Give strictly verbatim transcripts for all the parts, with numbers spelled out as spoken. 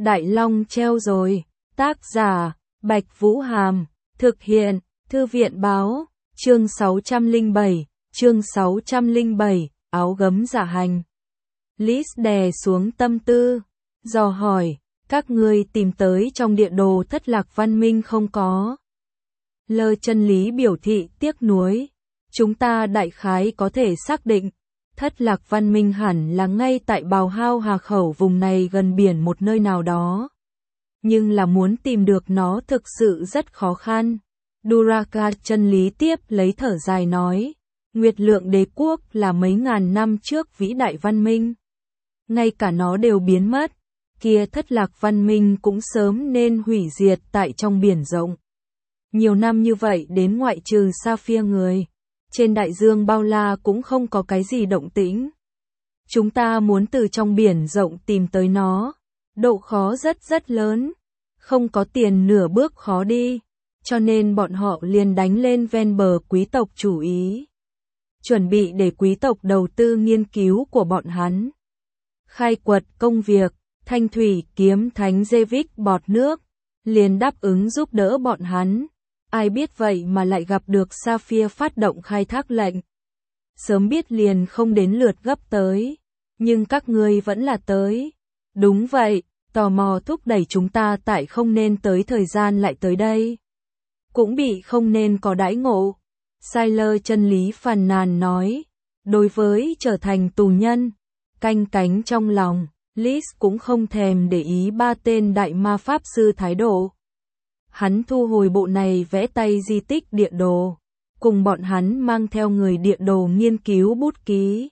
Đại Long treo rồi. Tác giả, Bạch Vũ Hàm. Thực hiện, Thư viện Báo. Chương sáu trăm lẻ bảy, chương sáu trăm lẻ bảy, áo gấm dạ hành. Lis đè xuống tâm tư, dò hỏi, các ngươi tìm tới trong địa đồ thất lạc văn minh không có? Lơ Chân Lý biểu thị tiếc nuối. Chúng ta đại khái có thể xác định, thất lạc văn minh hẳn là ngay tại Bào Hao Hà khẩu vùng này gần biển một nơi nào đó. Nhưng là muốn tìm được nó thực sự rất khó khăn. Duraka Chân Lý tiếp lấy thở dài nói, Nguyệt Lượng Đế quốc là mấy ngàn năm trước vĩ đại văn minh. Ngay cả nó đều biến mất, kia thất lạc văn minh cũng sớm nên hủy diệt tại trong biển rộng. Nhiều năm như vậy đến ngoại trừ Sapphire người, trên đại dương bao la cũng không có cái gì động tĩnh. Chúng ta muốn từ trong biển rộng tìm tới nó, độ khó rất rất lớn, không có tiền nửa bước khó đi, cho nên bọn họ liền đánh lên ven bờ quý tộc chủ ý. Chuẩn bị để quý tộc đầu tư nghiên cứu của bọn hắn. Khai quật công việc, Thanh Thủy kiếm thánh Zevik bọt nước, liền đáp ứng giúp đỡ bọn hắn. Ai biết vậy mà lại gặp được Sapphire phát động khai thác lệnh. Sớm biết liền không đến lượt gấp tới, nhưng các ngươi vẫn là tới. Đúng vậy, tò mò thúc đẩy chúng ta tại không nên tới thời gian lại tới đây. Cũng bị không nên có đãi ngộ. Lơ Chân Lý phàn nàn nói, đối với trở thành tù nhân, canh cánh trong lòng, Lis cũng không thèm để ý ba tên đại ma pháp sư thái độ. Hắn thu hồi bộ này vẽ tay di tích địa đồ, cùng bọn hắn mang theo người địa đồ nghiên cứu bút ký.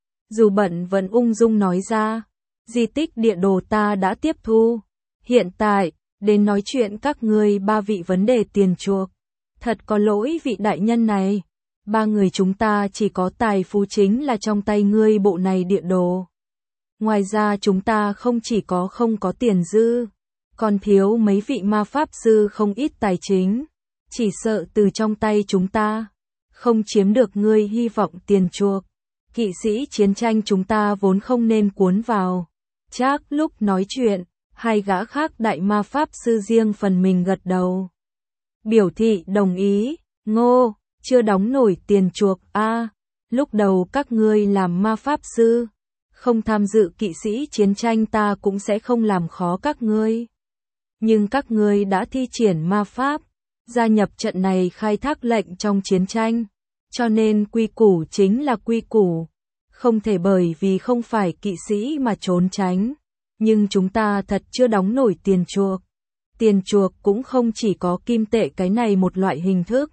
Dù bận vẫn ung dung nói ra, di tích địa đồ ta đã tiếp thu. Hiện tại, đến nói chuyện các ngươi ba vị vấn đề tiền chuộc. Thật có lỗi vị đại nhân này, ba người chúng ta chỉ có tài phú chính là trong tay ngươi bộ này địa đồ. Ngoài ra chúng ta không chỉ có không có tiền dư, còn thiếu mấy vị ma pháp sư không ít tài chính, chỉ sợ từ trong tay chúng ta không chiếm được ngươi hy vọng tiền chuộc. Kỵ sĩ chiến tranh chúng ta vốn không nên cuốn vào. Chắc lúc nói chuyện, hai gã khác đại ma pháp sư riêng phần mình gật đầu, biểu thị đồng ý. Ngô, chưa đóng nổi tiền chuộc a. À, lúc đầu các ngươi làm ma pháp sư, không tham dự kỵ sĩ chiến tranh ta cũng sẽ không làm khó các ngươi. Nhưng các ngươi đã thi triển ma pháp, gia nhập trận này khai thác lệnh trong chiến tranh, cho nên quy củ chính là quy củ, không thể bởi vì không phải kỵ sĩ mà trốn tránh. Nhưng chúng ta thật chưa đóng nổi tiền chuộc. Tiền chuộc cũng không chỉ có kim tệ cái này một loại hình thức.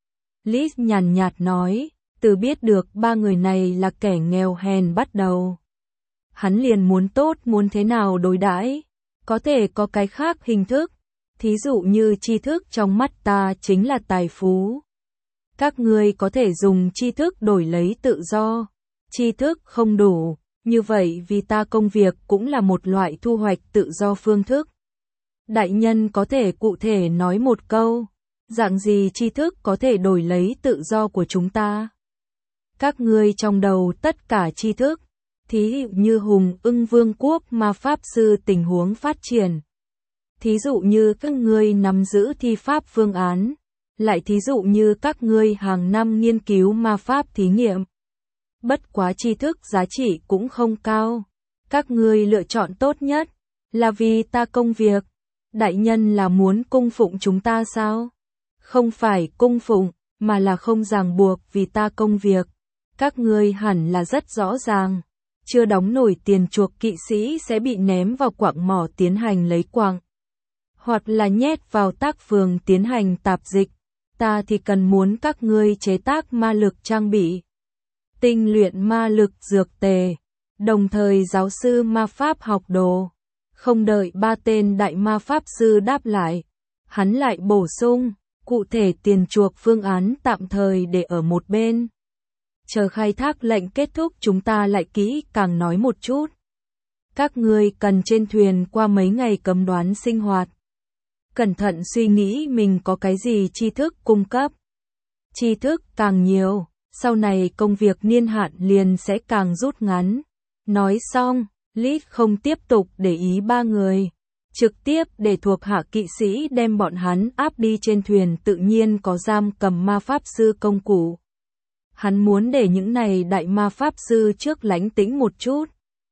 Lis nhàn nhạt nói, từ biết được ba người này là kẻ nghèo hèn bắt đầu, hắn liền muốn tốt muốn thế nào đối đãi. Có thể có cái khác hình thức, thí dụ như tri thức trong mắt ta chính là tài phú. Các ngươi có thể dùng tri thức đổi lấy tự do. Tri thức không đủ, như vậy vì ta công việc cũng là một loại thu hoạch tự do phương thức. Đại nhân có thể cụ thể nói một câu, dạng gì tri thức có thể đổi lấy tự do của chúng ta? Các ngươi trong đầu tất cả tri thức, thí dụ như Hùng Ưng Vương quốc ma pháp sư tình huống phát triển. Thí dụ như các ngươi nắm giữ thi pháp phương án, lại thí dụ như các ngươi hàng năm nghiên cứu ma pháp thí nghiệm. Bất quá tri thức giá trị cũng không cao. Các ngươi lựa chọn tốt nhất là vì ta công việc. Đại nhân là muốn cung phụng chúng ta sao? Không phải cung phụng, mà là không ràng buộc vì ta công việc. Các ngươi hẳn là rất rõ ràng, chưa đóng nổi tiền chuộc kỵ sĩ sẽ bị ném vào quặng mỏ tiến hành lấy quặng, hoặc là nhét vào tác phường tiến hành tạp dịch. Ta thì cần muốn các ngươi chế tác ma lực trang bị, tinh luyện ma lực dược tề, đồng thời giáo sư ma pháp học đồ. Không đợi ba tên đại ma pháp sư đáp lại, hắn lại bổ sung, cụ thể tiền chuộc phương án tạm thời để ở một bên. Chờ khai thác lệnh kết thúc chúng ta lại kỹ càng nói một chút. Các ngươi cần trên thuyền qua mấy ngày cấm đoán sinh hoạt. Cẩn thận suy nghĩ mình có cái gì tri thức cung cấp. Tri thức càng nhiều, sau này công việc niên hạn liền sẽ càng rút ngắn. Nói xong, Lis không tiếp tục để ý ba người, trực tiếp để thuộc hạ kỵ sĩ đem bọn hắn áp đi trên thuyền, tự nhiên có giam cầm ma pháp sư công cụ. Hắn muốn để những này đại ma pháp sư trước lánh tĩnh một chút,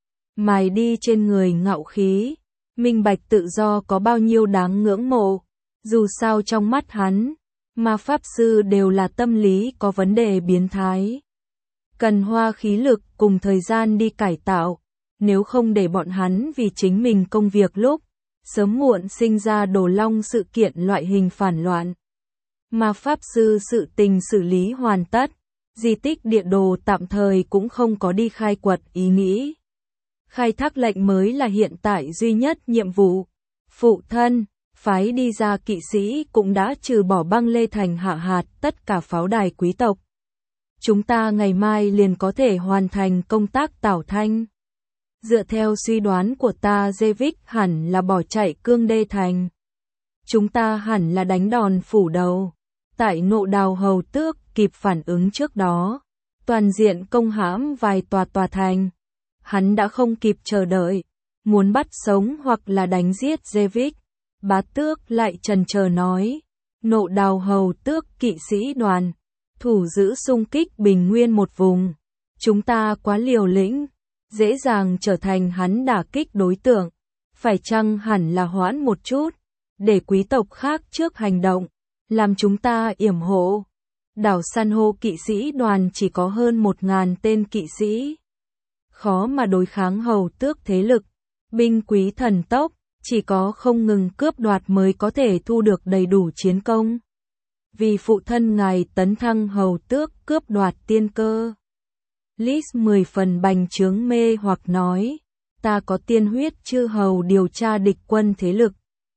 mài đi trên người ngạo khí, minh bạch tự do có bao nhiêu đáng ngưỡng mộ. Dù sao trong mắt hắn, ma pháp sư đều là tâm lý có vấn đề biến thái, cần hoa khí lực cùng thời gian đi cải tạo, nếu không để bọn hắn vì chính mình công việc lúc sớm muộn sinh ra Đồ Long sự kiện loại hình phản loạn. Ma pháp sư sự tình xử lý hoàn tất, di tích địa đồ tạm thời cũng không có đi khai quật ý nghĩ. Khai thác lệnh mới là hiện tại duy nhất nhiệm vụ. Phụ thân, phái đi ra kỵ sĩ cũng đã trừ bỏ băng lê thành hạ hạt tất cả pháo đài quý tộc. Chúng ta ngày mai liền có thể hoàn thành công tác tảo thanh. Dựa theo suy đoán của ta, Zevik hẳn là bỏ chạy cương đê thành. Chúng ta hẳn là đánh đòn phủ đầu. Tại Nộ Đào hầu tước kịp phản ứng trước đó, toàn diện công hãm vài tòa tòa thành. Hắn đã không kịp chờ đợi, muốn bắt sống hoặc là đánh giết Zevik. Bá tước lại chần chờ nói, Nộ Đào hầu tước kỵ sĩ đoàn, thủ giữ xung kích bình nguyên một vùng. Chúng ta quá liều lĩnh, dễ dàng trở thành hắn đả kích đối tượng. Phải chăng hẳn là hoãn một chút, để quý tộc khác trước hành động, làm chúng ta yểm hộ. Đảo san hô kỵ sĩ đoàn chỉ có hơn một ngàn tên kỵ sĩ, khó mà đối kháng hầu tước thế lực. Binh quý thần tốc, chỉ có không ngừng cướp đoạt mới có thể thu được đầy đủ chiến công. Vì phụ thân ngài tấn thăng hầu tước cướp đoạt tiên cơ. Lis mười phần bành trướng mê hoặc nói, ta có tiên huyết chư hầu điều tra địch quân thế lực,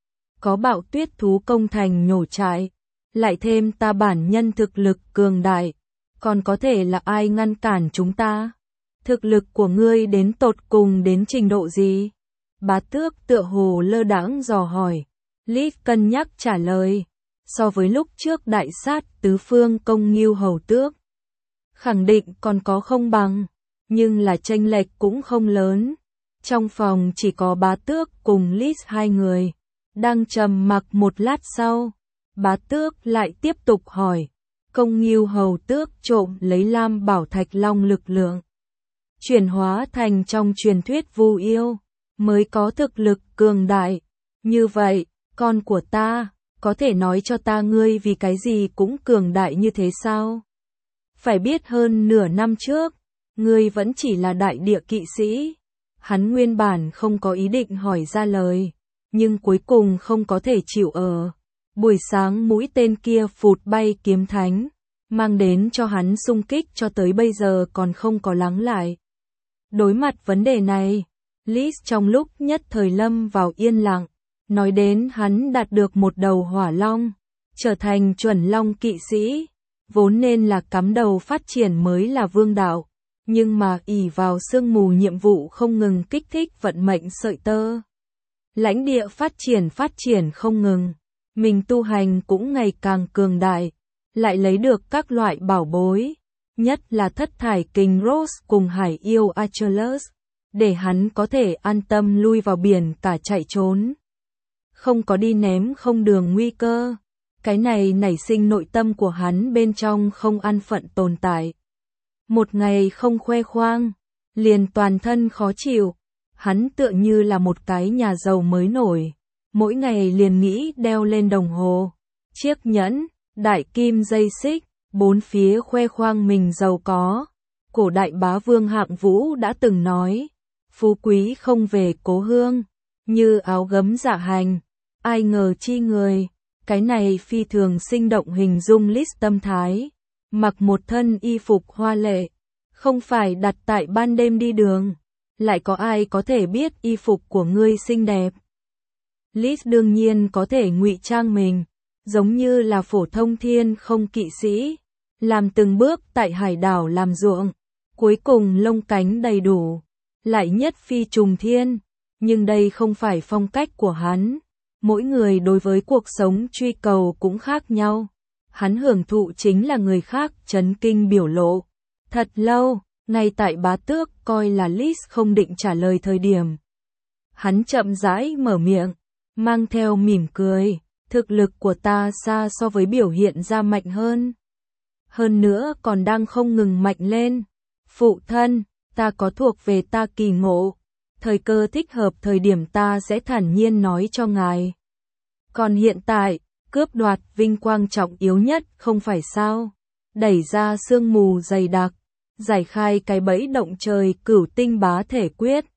có bạo tuyết thú công thành nhổ trại, lại thêm ta bản nhân thực lực cường đại, còn có thể là ai ngăn cản chúng ta? Thực lực của ngươi đến tột cùng đến trình độ gì? Bá tước tựa hồ lơ đãng dò hỏi. Lis cân nhắc trả lời, so với lúc trước đại sát tứ phương công Ngưu hầu tước, khẳng định còn có không bằng, nhưng là chênh lệch cũng không lớn. Trong phòng chỉ có bá tước cùng Lis hai người, đang trầm mặc một lát sau, bá tước lại tiếp tục hỏi, công Ngưu hầu tước trộm lấy Lam Bảo Thạch Long lực lượng, chuyển hóa thành trong truyền thuyết vu yêu, mới có thực lực cường đại. Như vậy, con của ta, có thể nói cho ta ngươi vì cái gì cũng cường đại như thế sao? Phải biết hơn nửa năm trước, ngươi vẫn chỉ là đại địa kỵ sĩ. Hắn nguyên bản không có ý định hỏi ra lời, nhưng cuối cùng không có thể chịu ở. Buổi sáng mũi tên kia phụt bay kiếm thánh, mang đến cho hắn xung kích cho tới bây giờ còn không có lắng lại. Đối mặt vấn đề này, Lis trong lúc nhất thời lâm vào yên lặng, nói đến hắn đạt được một đầu hỏa long, trở thành chuẩn long kỵ sĩ, vốn nên là cắm đầu phát triển mới là vương đạo, nhưng mà ỷ vào sương mù nhiệm vụ không ngừng kích thích vận mệnh sợi tơ. Lãnh địa phát triển phát triển không ngừng, mình tu hành cũng ngày càng cường đại, lại lấy được các loại bảo bối, nhất là thất thải kình Rose cùng hải yêu Achilles, để hắn có thể an tâm lui vào biển cả chạy trốn. Không có đi ném không đường nguy cơ, cái này nảy sinh nội tâm của hắn bên trong không an phận tồn tại. Một ngày không khoe khoang, liền toàn thân khó chịu, hắn tựa như là một cái nhà giàu mới nổi, mỗi ngày liền nghĩ đeo lên đồng hồ, chiếc nhẫn, đại kim dây xích, bốn phía khoe khoang mình giàu có. Cổ đại bá vương Hạng Vũ đã từng nói, phú quý không về cố hương, như áo gấm dạ hành, ai ngờ chi người. Cái này phi thường sinh động hình dung Lis tâm thái, mặc một thân y phục hoa lệ, không phải đặt tại ban đêm đi đường, lại có ai có thể biết y phục của ngươi xinh đẹp. Lis đương nhiên có thể ngụy trang mình, giống như là phổ thông thiên không kỵ sĩ, làm từng bước tại hải đảo làm ruộng, cuối cùng lông cánh đầy đủ, lại nhất phi trùng thiên, nhưng đây không phải phong cách của hắn. Mỗi người đối với cuộc sống truy cầu cũng khác nhau. Hắn hưởng thụ chính là người khác chấn kinh biểu lộ. Thật lâu, ngay tại bá tước coi là Lis không định trả lời thời điểm, hắn chậm rãi mở miệng, mang theo mỉm cười, thực lực của ta xa so với biểu hiện ra mạnh hơn. Hơn nữa còn đang không ngừng mạnh lên. Phụ thân, ta có thuộc về ta kỳ ngộ. Thời cơ thích hợp thời điểm ta sẽ thản nhiên nói cho ngài. Còn hiện tại, cướp đoạt vinh quang trọng yếu nhất không phải sao? Đẩy ra sương mù dày đặc, giải khai cái bẫy động trời cửu tinh bá thể quyết.